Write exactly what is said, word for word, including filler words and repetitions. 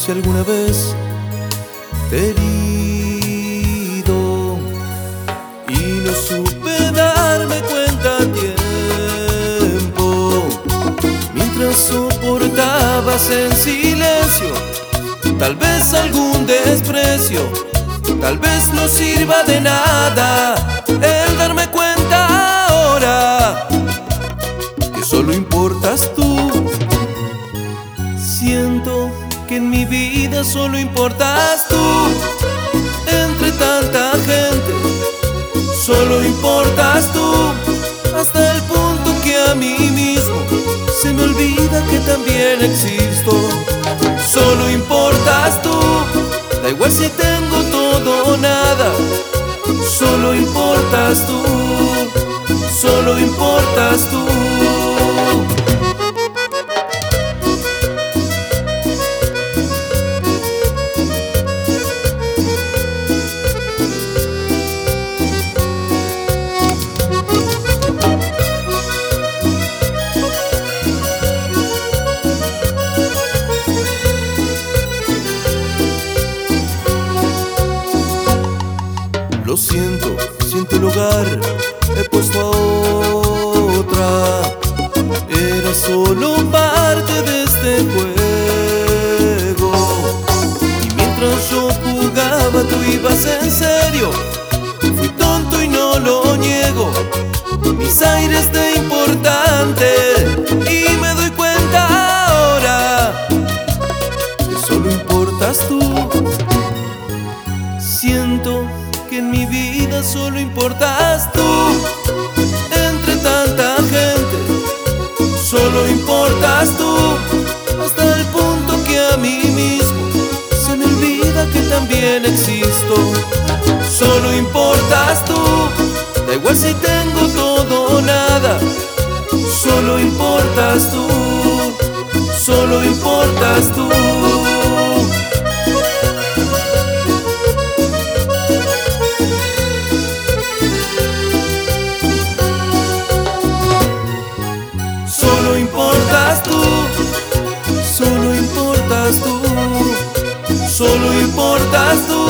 si alguna vez te he herido y no supe darme cuenta a tiempo, mientras soportabas en silencio tal vez algún desprecio. Tal vez no sirva de nada el darme cuenta ahora que solo importas tú. Siento que en mi vida solo importas tú. Entre tanta gente solo importas tú, hasta el punto que a mí mismo se me olvida que también existo. Solo importas tú, da igual si tengo todo o nada. Solo importas tú, solo importas tú. Lo siento, siento el hogar, he puesto a otra. Era solo parte de este juego, y mientras yo jugaba tú ibas en serio. Fui tonto y no lo niego, mis aires de importante, y me doy cuenta ahora que solo importas tú. Siento que en mi vida solo importas tú. Entre tanta gente solo importas tú, hasta el punto que a mí mismo se me olvida que también existo. Solo importas tú, da igual si tengo todo o nada. Solo importas tú, solo importas tú. Solo importas tú, solo importas tú, solo importas tú.